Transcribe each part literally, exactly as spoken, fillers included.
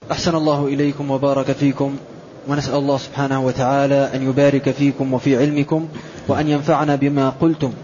أحسن الله إليكم وبارك فيكم، ونسأل الله سبحانه وتعالى أن يبارك فيكم وفي علمكم وأن ينفعنا بما قلتم.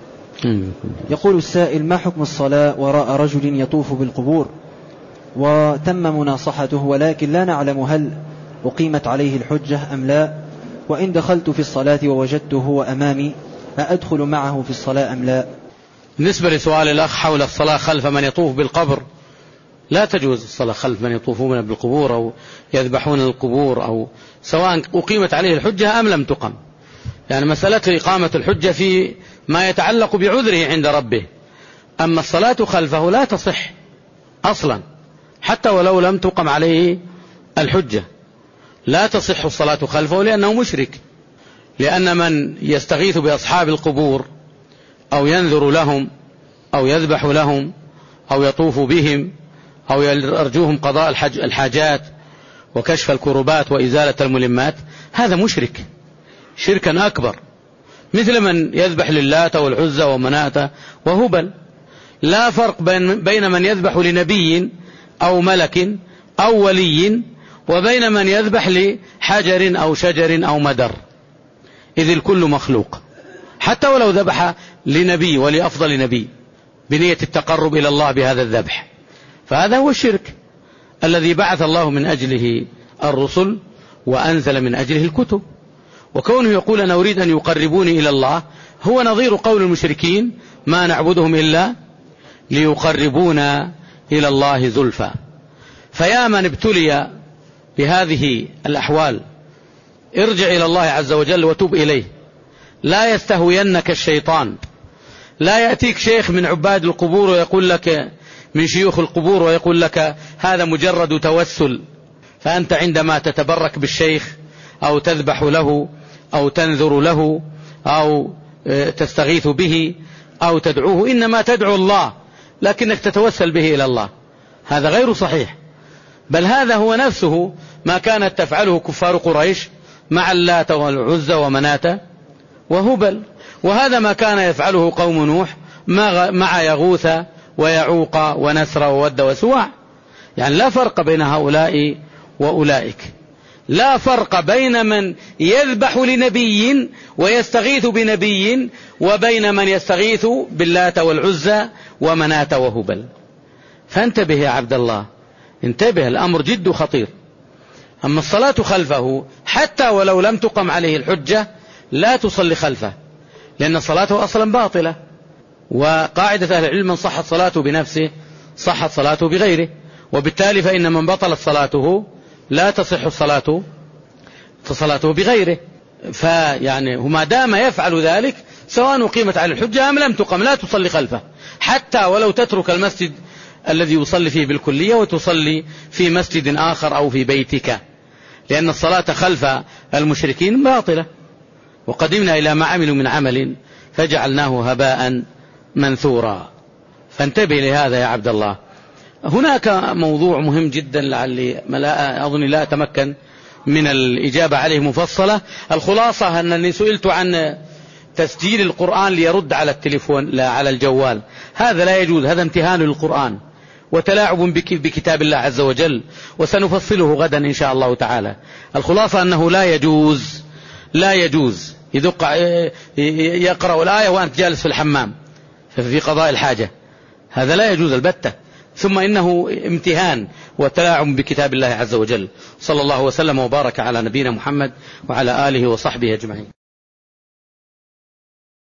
يقول السائل: ما حكم الصلاة وراء رجل يطوف بالقبور وتم مناصحته ولكن لا نعلم هل أقيمت عليه الحجة أم لا، وإن دخلت في الصلاة ووجدته أمامي أأدخل معه في الصلاة أم لا؟ بالنسبة لسؤال الأخ حول الصلاة خلف من يطوف بالقبر، لا تجوز الصلاة خلف من يطوفون بالقبور أو يذبحون القبور، أو سواء أقيمت عليه الحجة أم لم تقم. يعني مسألة إقامة الحجة في ما يتعلق بعذره عند ربه، أما الصلاة خلفه لا تصح أصلا حتى ولو لم تقم عليه الحجة، لا تصح الصلاة خلفه لأنه مشرك. لأن من يستغيث بأصحاب القبور أو ينذر لهم أو يذبح لهم أو يطوف بهم أو يرجوهم قضاء الحاجات وكشف الكربات وإزالة الملمات، هذا مشرك شركا أكبر، مثل من يذبح للات والعزى ومناة وهبل. لا فرق بين من يذبح لنبي أو ملك أو ولي وبين من يذبح لحجر أو شجر أو مدر، إذ الكل مخلوق، حتى ولو ذبح لنبي ولأفضل نبي بنية التقرب إلى الله بهذا الذبح، فهذا هو الشرك الذي بعث الله من أجله الرسل وأنزل من أجله الكتب. وكونه يقول أنا أريد أن يقربوني إلى الله هو نظير قول المشركين: ما نعبدهم إلا ليقربونا إلى الله زلفى. فيا من ابتلي بهذه الأحوال ارجع إلى الله عز وجل وتوب إليه، لا يستهوينك الشيطان، لا يأتيك شيخ من عباد القبور ويقول لك من شيوخ القبور ويقول لك هذا مجرد توسل، فأنت عندما تتبرك بالشيخ أو تذبح له أو تنذر له أو تستغيث به أو تدعوه إنما تدعو الله لكنك تتوسل به إلى الله، هذا غير صحيح. بل هذا هو نفسه ما كانت تفعله كفار قريش مع اللات والعزى ومناة وهبل، وهذا ما كان يفعله قوم نوح مع يغوث ويعوق ونسر وود وسواع. يعني لا فرق بين هؤلاء وأولئك، لا فرق بين من يذبح لنبي ويستغيث بنبي وبين من يستغيث باللات والعزى ومناة وهبل. فانتبه يا عبد الله، انتبه، الأمر جد خطير. أما الصلاة خلفه حتى ولو لم تقم عليه الحجة لا تصلي خلفه، لأن صلاته أصلا باطلة، وقاعدة أهل العلم: من صحت صلاته بنفسه صحت صلاته بغيره، وبالتالي فإن من بطلت صلاته لا تصح الصلاة صلاته بغيره. فيعني هما دام يفعل ذلك سواء أقيمت على الحجة أم لم تقم لا تصلي خلفه، حتى ولو تترك المسجد الذي يصلي فيه بالكلية وتصلي في مسجد آخر أو في بيتك، لأن الصلاة خلف المشركين باطلة. وقدمنا إلى ما عملوا من عمل فجعلناه هباء منثورا. فانتبه لهذا يا عبد الله. هناك موضوع مهم جدا لعلي أظن لا أتمكن من الإجابة عليه مفصلة. الخلاصة أنني سئلت عن تسجيل القرآن ليرد على التليفون لا على الجوال، هذا لا يجوز، هذا امتهان للقرآن وتلاعب بكتاب الله عز وجل، وسنفصله غدا إن شاء الله تعالى. الخلاصة أنه لا يجوز لا يجوز يدق يقرأ الآية وأنت جالس في الحمام في قضاء الحاجة، هذا لا يجوز البتة، ثم إنه امتهان وتلاعب بكتاب الله عز وجل. صلى الله وسلم وبارك على نبينا محمد وعلى آله وصحبه أجمعين.